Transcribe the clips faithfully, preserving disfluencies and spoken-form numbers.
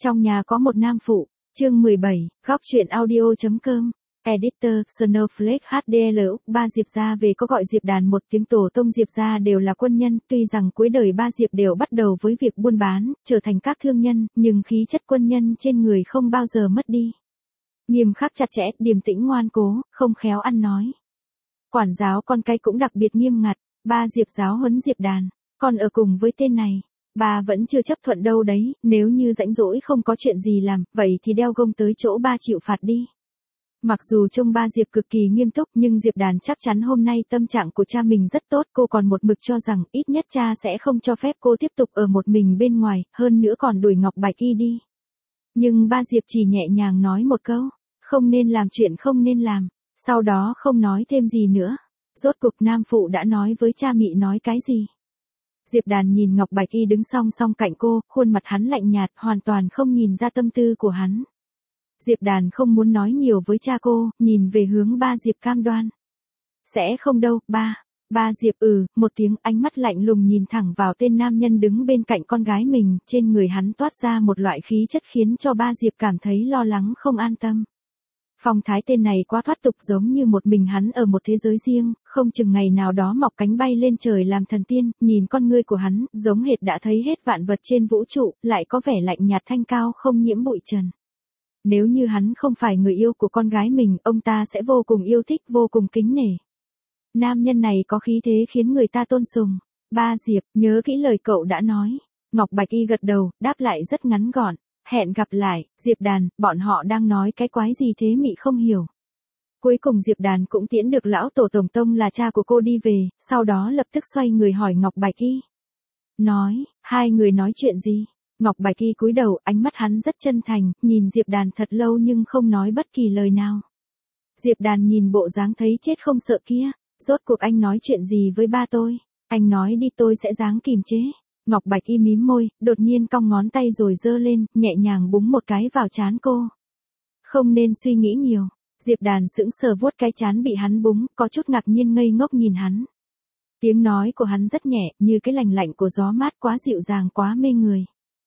Trong nhà có một nam phụ, chương mười bảy, góc truyện audio.com. Editor, Snowflake hát đê lờ Úc. Ba Diệp gia về có gọi Diệp Đàn một tiếng. Tổ tông Diệp gia đều là quân nhân, tuy rằng cuối đời ba Diệp đều bắt đầu với việc buôn bán, trở thành các thương nhân, nhưng khí chất quân nhân trên người không bao giờ mất đi. Nghiêm khắc chặt chẽ, điềm tĩnh ngoan cố, không khéo ăn nói. Quản giáo con cái cũng đặc biệt nghiêm ngặt. Ba Diệp giáo huấn Diệp Đàn, con ở cùng với tên này. Ba vẫn chưa chấp thuận đâu đấy, nếu như rảnh rỗi không có chuyện gì làm, vậy thì đeo gông tới chỗ ba chịu phạt đi. Mặc dù trông ba Diệp cực kỳ nghiêm túc, nhưng Diệp Đàn chắc chắn hôm nay tâm trạng của cha mình rất tốt. Cô còn một mực cho rằng ít nhất cha sẽ không cho phép cô tiếp tục ở một mình bên ngoài, hơn nữa còn đuổi Ngọc Bạch Y đi. Nhưng ba Diệp chỉ nhẹ nhàng nói một câu, không nên làm chuyện không nên làm, sau đó không nói thêm gì nữa. Rốt cuộc nam phụ đã nói với cha mị nói cái gì? Diệp Đàn nhìn Ngọc Bạch Y đứng song song cạnh cô, khuôn mặt hắn lạnh nhạt, hoàn toàn không nhìn ra tâm tư của hắn. Diệp Đàn không muốn nói nhiều với cha cô, nhìn về hướng ba Diệp cam đoan. Sẽ không đâu, ba. Ba Diệp ừ, một tiếng, ánh mắt lạnh lùng nhìn thẳng vào tên nam nhân đứng bên cạnh con gái mình, trên người hắn toát ra một loại khí chất khiến cho ba Diệp cảm thấy lo lắng không an tâm. Phong thái tên này quá thoát tục, giống như một mình hắn ở một thế giới riêng, không chừng ngày nào đó mọc cánh bay lên trời làm thần tiên. Nhìn con ngươi của hắn, giống hệt đã thấy hết vạn vật trên vũ trụ, lại có vẻ lạnh nhạt thanh cao không nhiễm bụi trần. Nếu như hắn không phải người yêu của con gái mình, ông ta sẽ vô cùng yêu thích, vô cùng kính nể. Nam nhân này có khí thế khiến người ta tôn sùng. Ba Diệp, nhớ kỹ lời cậu đã nói. Ngọc Bạch Y gật đầu, đáp lại rất ngắn gọn. Hẹn gặp lại. Diệp Đàn, bọn họ đang nói cái quái gì thế mị không hiểu. Cuối cùng Diệp Đàn cũng tiễn được lão tổ tổng tông là cha của cô đi về, sau đó lập tức xoay người hỏi Ngọc Bạch Y. Nói, hai người nói chuyện gì? Ngọc Bạch Y cúi đầu, ánh mắt hắn rất chân thành, nhìn Diệp Đàn thật lâu nhưng không nói bất kỳ lời nào. Diệp Đàn nhìn bộ dáng thấy chết không sợ kia, rốt cuộc anh nói chuyện gì với ba tôi? Anh nói đi tôi sẽ dáng kìm chế. Ngọc Bạch Y mím môi, đột nhiên cong ngón tay rồi giơ lên, nhẹ nhàng búng một cái vào trán cô. Không nên suy nghĩ nhiều. Diệp Đàn sững sờ vuốt cái trán bị hắn búng, có chút ngạc nhiên ngây ngốc nhìn hắn. Tiếng nói của hắn rất nhẹ, như cái lành lạnh của gió mát, quá dịu dàng quá mê người.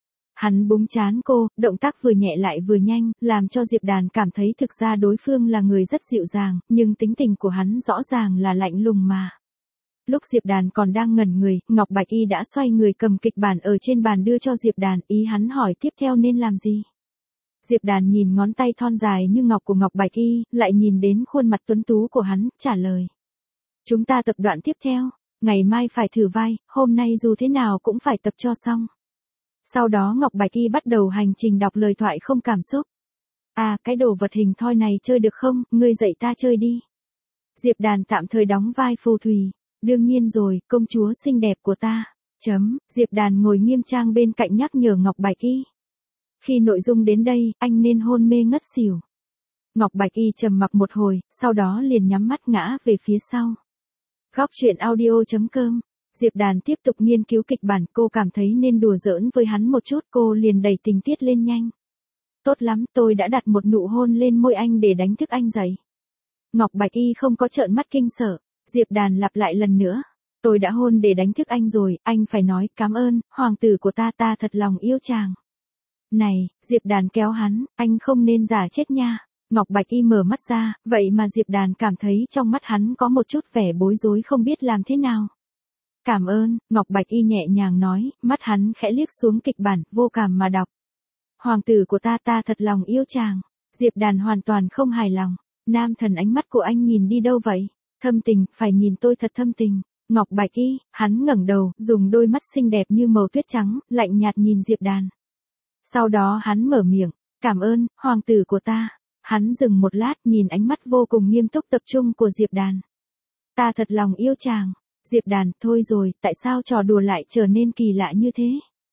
Hắn búng trán cô, động tác vừa nhẹ lại vừa nhanh, làm cho Diệp Đàn cảm thấy thực ra đối phương là người rất dịu dàng, nhưng tính tình của hắn rõ ràng là lạnh lùng mà. Lúc Diệp Đàn còn đang ngẩn người, Ngọc Bạch Y đã xoay người cầm kịch bản ở trên bàn đưa cho Diệp Đàn, ý hắn hỏi tiếp theo nên làm gì. Diệp Đàn nhìn ngón tay thon dài như ngọc của Ngọc Bạch Y, lại nhìn đến khuôn mặt tuấn tú của hắn, trả lời. Chúng ta tập đoạn tiếp theo, ngày mai phải thử vai, hôm nay dù thế nào cũng phải tập cho xong. Sau đó Ngọc Bạch Y bắt đầu hành trình đọc lời thoại không cảm xúc. À, cái đồ vật hình thoi này chơi được không, ngươi dạy ta chơi đi. Diệp Đàn tạm thời đóng vai phù thủy. Đương nhiên rồi, công chúa xinh đẹp của ta. Chấm, Diệp Đàn ngồi nghiêm trang bên cạnh nhắc nhở Ngọc Bạch Y. Khi nội dung đến đây, anh nên hôn mê ngất xỉu. Ngọc Bạch Y trầm mặc một hồi, sau đó liền nhắm mắt ngã về phía sau. Góc truyện audio.com. Diệp Đàn tiếp tục nghiên cứu kịch bản, cô cảm thấy nên đùa giỡn với hắn một chút, cô liền đẩy tình tiết lên nhanh. Tốt lắm, tôi đã đặt một nụ hôn lên môi anh để đánh thức anh dậy. Ngọc Bạch Y không có trợn mắt kinh sợ. Diệp Đàn lặp lại lần nữa. Tôi đã hôn để đánh thức anh rồi, anh phải nói cảm ơn, hoàng tử của ta, ta thật lòng yêu chàng. Này, Diệp Đàn kéo hắn, anh không nên giả chết nha. Ngọc Bạch Y mở mắt ra, vậy mà Diệp Đàn cảm thấy trong mắt hắn có một chút vẻ bối rối không biết làm thế nào. Cảm ơn, Ngọc Bạch Y nhẹ nhàng nói, mắt hắn khẽ liếc xuống kịch bản, vô cảm mà đọc. Hoàng tử của ta, ta thật lòng yêu chàng. Diệp Đàn hoàn toàn không hài lòng. Nam thần, ánh mắt của anh nhìn đi đâu vậy? Thâm tình, phải nhìn tôi thật thâm tình. Ngọc Bạch Y, hắn ngẩng đầu, dùng đôi mắt xinh đẹp như màu tuyết trắng, lạnh nhạt nhìn Diệp Đàn. Sau đó hắn mở miệng, cảm ơn, hoàng tử của ta. Hắn dừng một lát, nhìn ánh mắt vô cùng nghiêm túc tập trung của Diệp Đàn. Ta thật lòng yêu chàng. Diệp Đàn, thôi rồi, tại sao trò đùa lại trở nên kỳ lạ như thế?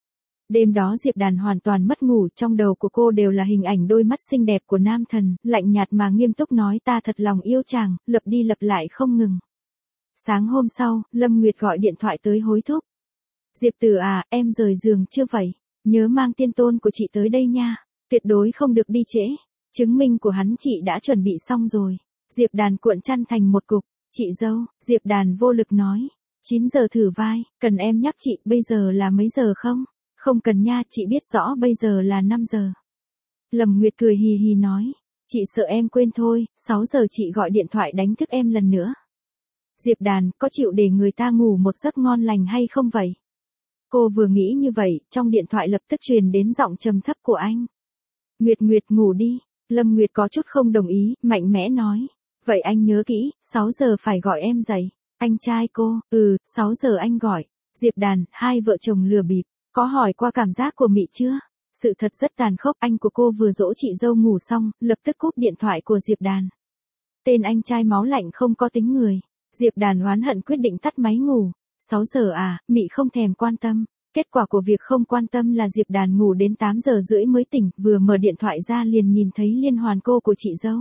Đêm đó Diệp Đàn hoàn toàn mất ngủ, trong đầu của cô đều là hình ảnh đôi mắt xinh đẹp của nam thần, lạnh nhạt mà nghiêm túc nói ta thật lòng yêu chàng, lặp đi lặp lại không ngừng. Sáng hôm sau, Lâm Nguyệt gọi điện thoại tới hối thúc. Diệp Tử à, em rời giường chưa vậy? Nhớ mang tiên tôn của chị tới đây nha, tuyệt đối không được đi trễ. Chứng minh của hắn chị đã chuẩn bị xong rồi. Diệp Đàn cuộn chăn thành một cục. Chị dâu, Diệp Đàn vô lực nói. chín giờ thử vai, cần em nhắc chị, bây giờ là mấy giờ không? Không cần nha, chị biết rõ bây giờ là năm giờ. Lâm Nguyệt cười hì hì nói. Chị sợ em quên thôi, sáu giờ chị gọi điện thoại đánh thức em lần nữa. Diệp Đàn, có chịu để người ta ngủ một giấc ngon lành hay không vậy? Cô vừa nghĩ như vậy, trong điện thoại lập tức truyền đến giọng trầm thấp của anh. Nguyệt Nguyệt ngủ đi. Lâm Nguyệt có chút không đồng ý, mạnh mẽ nói. Vậy anh nhớ kỹ, sáu giờ phải gọi em dậy. Anh trai cô, ừ, sáu giờ anh gọi. Diệp Đàn, hai vợ chồng lừa bịp, có hỏi qua cảm giác của Mị chưa? Sự thật rất tàn khốc, anh của cô vừa dỗ chị dâu ngủ xong, lập tức cúp điện thoại của Diệp Đàn. Tên anh trai máu lạnh không có tính người. Diệp Đàn oán hận quyết định tắt máy ngủ. sáu giờ à, Mị không thèm quan tâm. Kết quả của việc không quan tâm là Diệp Đàn ngủ đến tám giờ rưỡi mới tỉnh, vừa mở điện thoại ra liền nhìn thấy liên hoàn cô của chị dâu.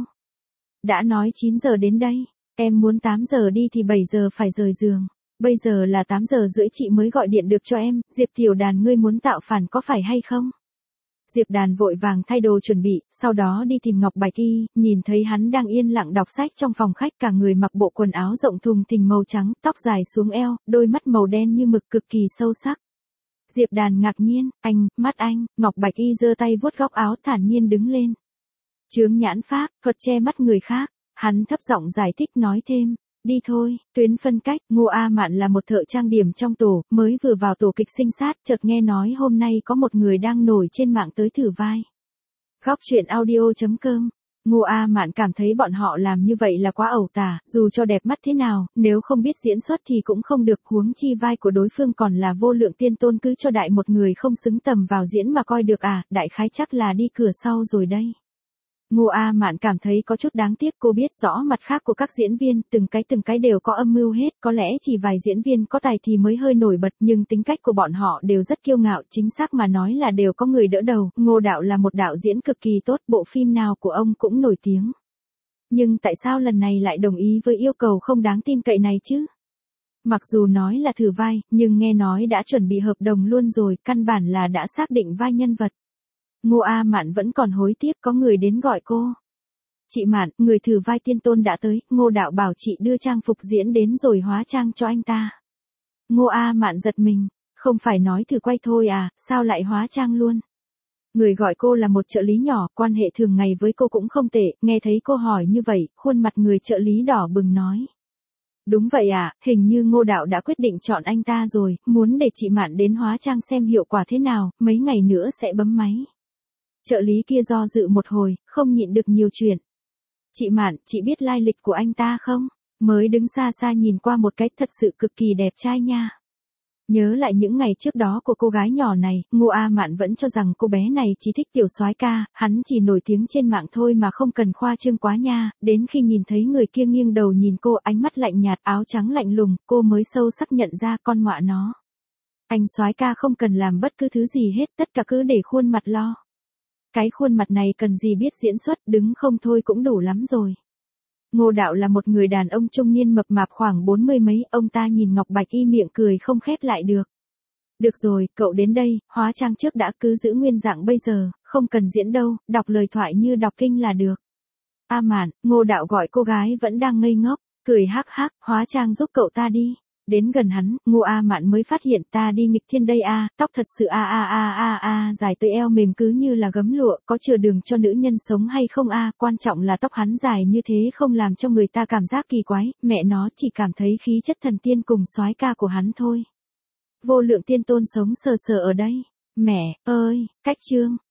Đã nói chín giờ đến đây, em muốn tám giờ đi thì bảy giờ phải rời giường. Bây giờ là tám giờ rưỡi chị mới gọi điện được cho em, Diệp Tiểu Đàn ngươi muốn tạo phản có phải hay không? Diệp Đàn vội vàng thay đồ chuẩn bị, sau đó đi tìm Ngọc Bạch Y, nhìn thấy hắn đang yên lặng đọc sách trong phòng khách, cả người mặc bộ quần áo rộng thùng thình màu trắng, tóc dài xuống eo, đôi mắt màu đen như mực cực kỳ sâu sắc. Diệp Đàn ngạc nhiên, anh, mắt anh, Ngọc Bạch Y giơ tay vuốt góc áo thản nhiên đứng lên. Chướng nhãn pháp, thuật che mắt người khác, hắn thấp giọng giải thích nói thêm. Đi thôi, tuyến phân cách, Ngô A Mạn là một thợ trang điểm trong tổ, mới vừa vào tổ kịch sinh sát, chợt nghe nói hôm nay có một người đang nổi trên mạng tới thử vai. Góc truyện audio chấm com. Ngô A Mạn cảm thấy bọn họ làm như vậy là quá ẩu tả, dù cho đẹp mắt thế nào, nếu không biết diễn xuất thì cũng không được, huống chi vai của đối phương còn là vô lượng tiên tôn, cứ cho đại một người không xứng tầm vào diễn mà coi được à, đại khái chắc là đi cửa sau rồi đây. Ngô A Mạn cảm thấy có chút đáng tiếc, cô biết rõ mặt khác của các diễn viên, từng cái từng cái đều có âm mưu hết, có lẽ chỉ vài diễn viên có tài thì mới hơi nổi bật, nhưng tính cách của bọn họ đều rất kiêu ngạo, chính xác mà nói là đều có người đỡ đầu. Ngô đạo là một đạo diễn cực kỳ tốt, bộ phim nào của ông cũng nổi tiếng. Nhưng tại sao lần này lại đồng ý với yêu cầu không đáng tin cậy này chứ? Mặc dù nói là thử vai, nhưng nghe nói đã chuẩn bị hợp đồng luôn rồi, căn bản là đã xác định vai nhân vật. Ngô A Mạn vẫn còn hối tiếc, có người đến gọi cô. Chị Mạn, người thử vai tiên tôn đã tới, Ngô đạo bảo chị đưa trang phục diễn đến rồi hóa trang cho anh ta. Ngô A Mạn giật mình, không phải nói thử quay thôi à, sao lại hóa trang luôn? Người gọi cô là một trợ lý nhỏ, quan hệ thường ngày với cô cũng không tệ, nghe thấy cô hỏi như vậy, khuôn mặt người trợ lý đỏ bừng nói. Đúng vậy à, hình như Ngô đạo đã quyết định chọn anh ta rồi, muốn để chị Mạn đến hóa trang xem hiệu quả thế nào, mấy ngày nữa sẽ bấm máy. Trợ lý kia do dự một hồi, không nhịn được nhiều chuyện. Chị Mạn, chị biết lai lịch của anh ta không? Mới đứng xa xa nhìn qua một cái, thật sự cực kỳ đẹp trai nha. Nhớ lại những ngày trước đó của cô gái nhỏ này, Ngô A Mạn vẫn cho rằng cô bé này chỉ thích tiểu soái ca, hắn chỉ nổi tiếng trên mạng thôi mà không cần khoa trương quá nha, đến khi nhìn thấy người kia nghiêng đầu nhìn cô, ánh mắt lạnh nhạt, áo trắng lạnh lùng, cô mới sâu sắc nhận ra con ngọa nó. Anh soái ca không cần làm bất cứ thứ gì hết, tất cả cứ để khuôn mặt lo. Cái khuôn mặt này cần gì biết diễn xuất, đứng không thôi cũng đủ lắm rồi. Ngô đạo là một người đàn ông trung niên mập mạp khoảng bốn mươi mấy, ông ta nhìn Ngọc Bạch Y miệng cười không khép lại được. Được rồi, cậu đến đây, hóa trang trước đã, cứ giữ nguyên dạng bây giờ, không cần diễn đâu, đọc lời thoại như đọc kinh là được. A Mạn, Ngô đạo gọi cô gái vẫn đang ngây ngốc, cười hắc hắc, hóa trang giúp cậu ta đi. Đến gần hắn, Ngô A Mạn mới phát hiện ta đi nghịch thiên đây a, tóc thật sự a a a a a dài tới eo mềm cứ như là gấm lụa, có chừa đường cho nữ nhân sống hay không a, quan trọng là tóc hắn dài như thế không làm cho người ta cảm giác kỳ quái, mẹ nó chỉ cảm thấy khí chất thần tiên cùng soái ca của hắn thôi. Vô lượng tiên tôn sống sờ sờ ở đây, mẹ ơi, cách chương.